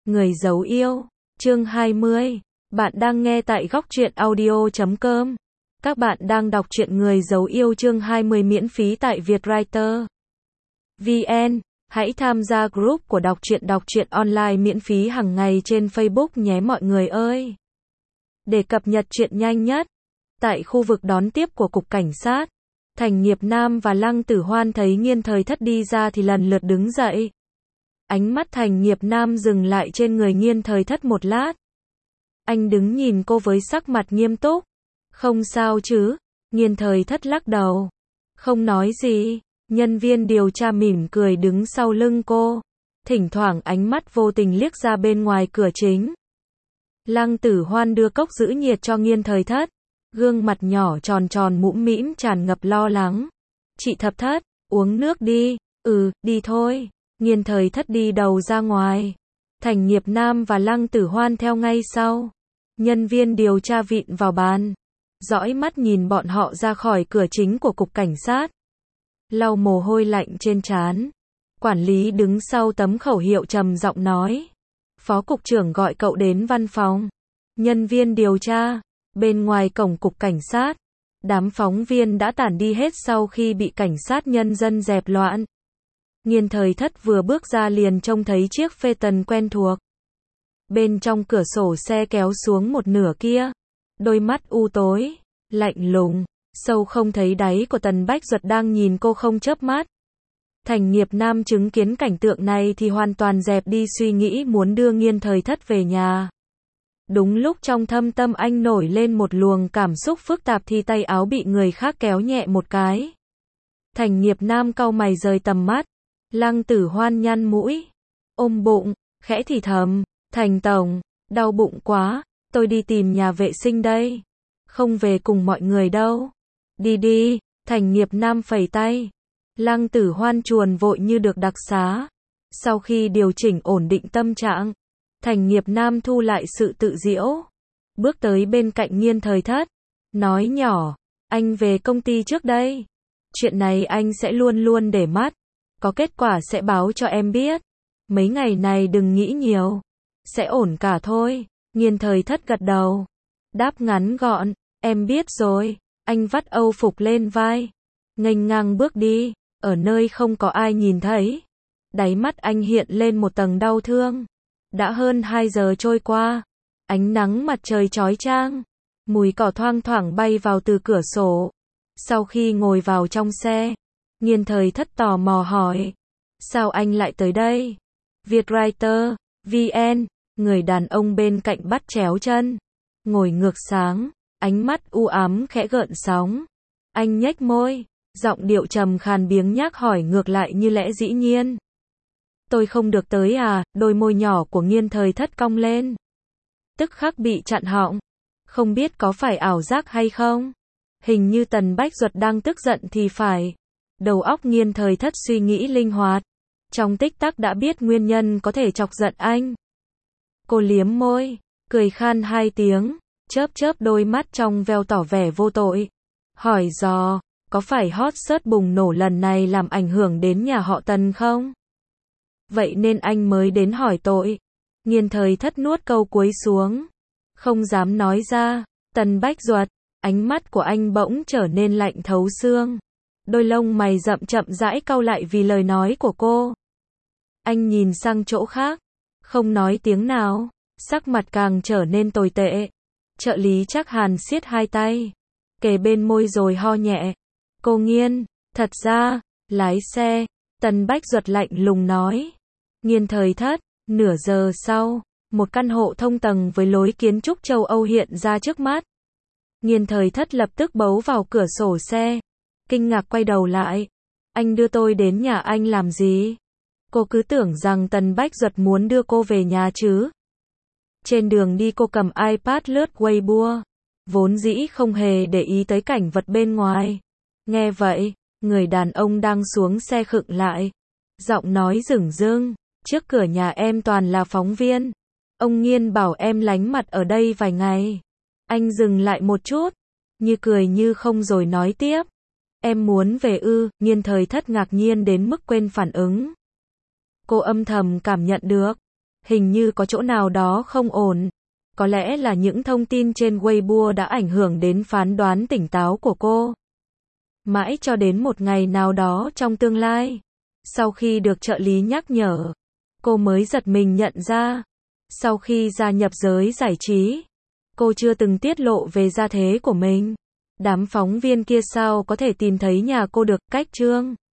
Người giấu yêu, chương 20. Bạn đang nghe tại góc truyện audio.com. Các bạn đang đọc truyện Người giấu yêu chương 20 miễn phí tại Vietwriter VN. Hãy tham gia group của đọc truyện online miễn phí hàng ngày trên Facebook nhé mọi người ơi. Để cập nhật chuyện nhanh nhất, tại khu vực đón tiếp của Cục Cảnh sát, Thành Nghiệp Nam và Lăng Tử Hoan thấy Nghiên Thời Thất đi ra thì lần lượt đứng dậy. Ánh mắt Thành Nghiệp Nam dừng lại trên người Nghiên Thời Thất một lát. Anh đứng nhìn cô với sắc mặt nghiêm túc. Không sao chứ? Nghiên Thời Thất lắc đầu. Không nói gì. Nhân viên điều tra mỉm cười đứng sau lưng cô. Thỉnh thoảng ánh mắt vô tình liếc ra bên ngoài cửa chính. Lăng Tử Hoan đưa cốc giữ nhiệt cho Nghiên Thời Thất. Gương mặt nhỏ tròn tròn mũm mĩm tràn ngập lo lắng. Chị Thập Thất, uống nước đi. Đi thôi. Nghiên Thời Thất đi đầu ra ngoài. Thành Nghiệp Nam và Lăng Tử Hoan theo ngay sau. Nhân viên điều tra vịn vào bàn. Dõi mắt nhìn bọn họ ra khỏi cửa chính của Cục Cảnh sát. Lau mồ hôi lạnh trên trán. Quản lý đứng sau tấm khẩu hiệu trầm giọng nói. Phó cục trưởng gọi cậu đến văn phòng. Nhân viên điều tra. Bên ngoài cổng Cục Cảnh sát. Đám phóng viên đã tản đi hết sau khi bị cảnh sát nhân dân dẹp loạn. Nghiên Thời Thất vừa bước ra liền trông thấy chiếc Phaeton quen thuộc. Bên trong cửa sổ xe kéo xuống một nửa kia. Đôi mắt u tối, lạnh lùng, sâu không thấy đáy của Tần Bách Duật đang nhìn cô không chớp mắt. Thành Nghiệp Nam chứng kiến cảnh tượng này thì hoàn toàn dẹp đi suy nghĩ muốn đưa Nghiên Thời Thất về nhà. Đúng lúc trong thâm tâm anh nổi lên một luồng cảm xúc phức tạp thì tay áo bị người khác kéo nhẹ một cái. Thành Nghiệp Nam cau mày rời tầm mắt. Lăng Tử Hoan nhăn mũi, ôm bụng, khẽ thì thầm, Thành tổng, đau bụng quá, tôi đi tìm nhà vệ sinh đây. Không về cùng mọi người đâu. Đi đi, Thành Nghiệp Nam phẩy tay. Lăng Tử Hoan chuồn vội như được đặc xá. Sau khi điều chỉnh ổn định tâm trạng, Thành Nghiệp Nam thu lại sự tự giễu. Bước tới bên cạnh Nghiên Thời Thất. Nói nhỏ, anh về công ty trước đây. Chuyện này anh sẽ luôn luôn để mắt. Có kết quả sẽ báo cho em biết. Mấy ngày này đừng nghĩ nhiều. Sẽ ổn cả thôi. Nghiên Thời Thất gật đầu. Đáp ngắn gọn. Em biết rồi. Anh vắt âu phục lên vai. Nghênh ngang bước đi. Ở nơi không có ai nhìn thấy. Đáy mắt anh hiện lên một tầng đau thương. Đã hơn 2 giờ trôi qua. Ánh nắng mặt trời chói chang. Mùi cỏ thoang thoảng bay vào từ cửa sổ. Sau khi ngồi vào trong xe, Nghiên Thời Thất tò mò hỏi. Sao anh lại tới đây? Vietwriter VN. Người đàn ông bên cạnh bắt chéo chân. Ngồi ngược sáng. Ánh mắt u ám khẽ gợn sóng. Anh nhếch môi. Giọng điệu trầm khàn biếng nhác hỏi ngược lại như lẽ dĩ nhiên. Tôi không được tới à? Đôi môi nhỏ của Nghiên Thời Thất cong lên. Tức khắc bị chặn họng. Không biết có phải ảo giác hay không? Hình như Tần Bách Duật đang tức giận thì phải. Đầu óc Nghiên Thời Thất suy nghĩ linh hoạt. Trong tích tắc đã biết nguyên nhân có thể chọc giận anh. Cô liếm môi, cười khan 2 tiếng, chớp chớp đôi mắt trong veo tỏ vẻ vô tội. Hỏi dò, có phải hot search bùng nổ lần này làm ảnh hưởng đến nhà họ Tần không? Vậy nên anh mới đến hỏi tội. Nghiên Thời Thất nuốt câu cuối xuống. Không dám nói ra. Tần Bách Duật, ánh mắt của anh bỗng trở nên lạnh thấu xương. Đôi lông mày rậm chậm rãi cau lại vì lời nói của cô. Anh nhìn sang chỗ khác. Không nói tiếng nào. Sắc mặt càng trở nên tồi tệ. Trợ lý Trác Hàn siết 2 tay. Kề bên môi rồi ho nhẹ. Cô Nghiên, thật ra, lái xe. Tần Bách Duật lạnh lùng nói. Nghiên Thời Thất, nửa giờ sau, một căn hộ thông tầng với lối kiến trúc châu Âu hiện ra trước mắt. Nghiên Thời Thất lập tức bấu vào cửa sổ xe. Kinh ngạc quay đầu lại. Anh đưa tôi đến nhà anh làm gì? Cô cứ tưởng rằng Tần Bách Duật muốn đưa cô về nhà chứ. Trên đường đi cô cầm iPad lướt Weibo. Vốn dĩ không hề để ý tới cảnh vật bên ngoài. Nghe vậy, người đàn ông đang xuống xe khựng lại. Giọng nói rửng rưng. Trước cửa nhà em toàn là phóng viên. Ông Nghiên bảo em lánh mặt ở đây vài ngày. Anh dừng lại một chút. Như cười như không rồi nói tiếp. Em muốn về ư? Nghiên Thời Thất ngạc nhiên đến mức quên phản ứng. Cô âm thầm cảm nhận được. Hình như có chỗ nào đó không ổn. Có lẽ là những thông tin trên Weibo đã ảnh hưởng đến phán đoán tỉnh táo của cô. Mãi cho đến một ngày nào đó trong tương lai, sau khi được trợ lý nhắc nhở, cô mới giật mình nhận ra, sau khi gia nhập giới giải trí, cô chưa từng tiết lộ về gia thế của mình. Đám phóng viên kia sao có thể tìm thấy nhà cô được, cách Trương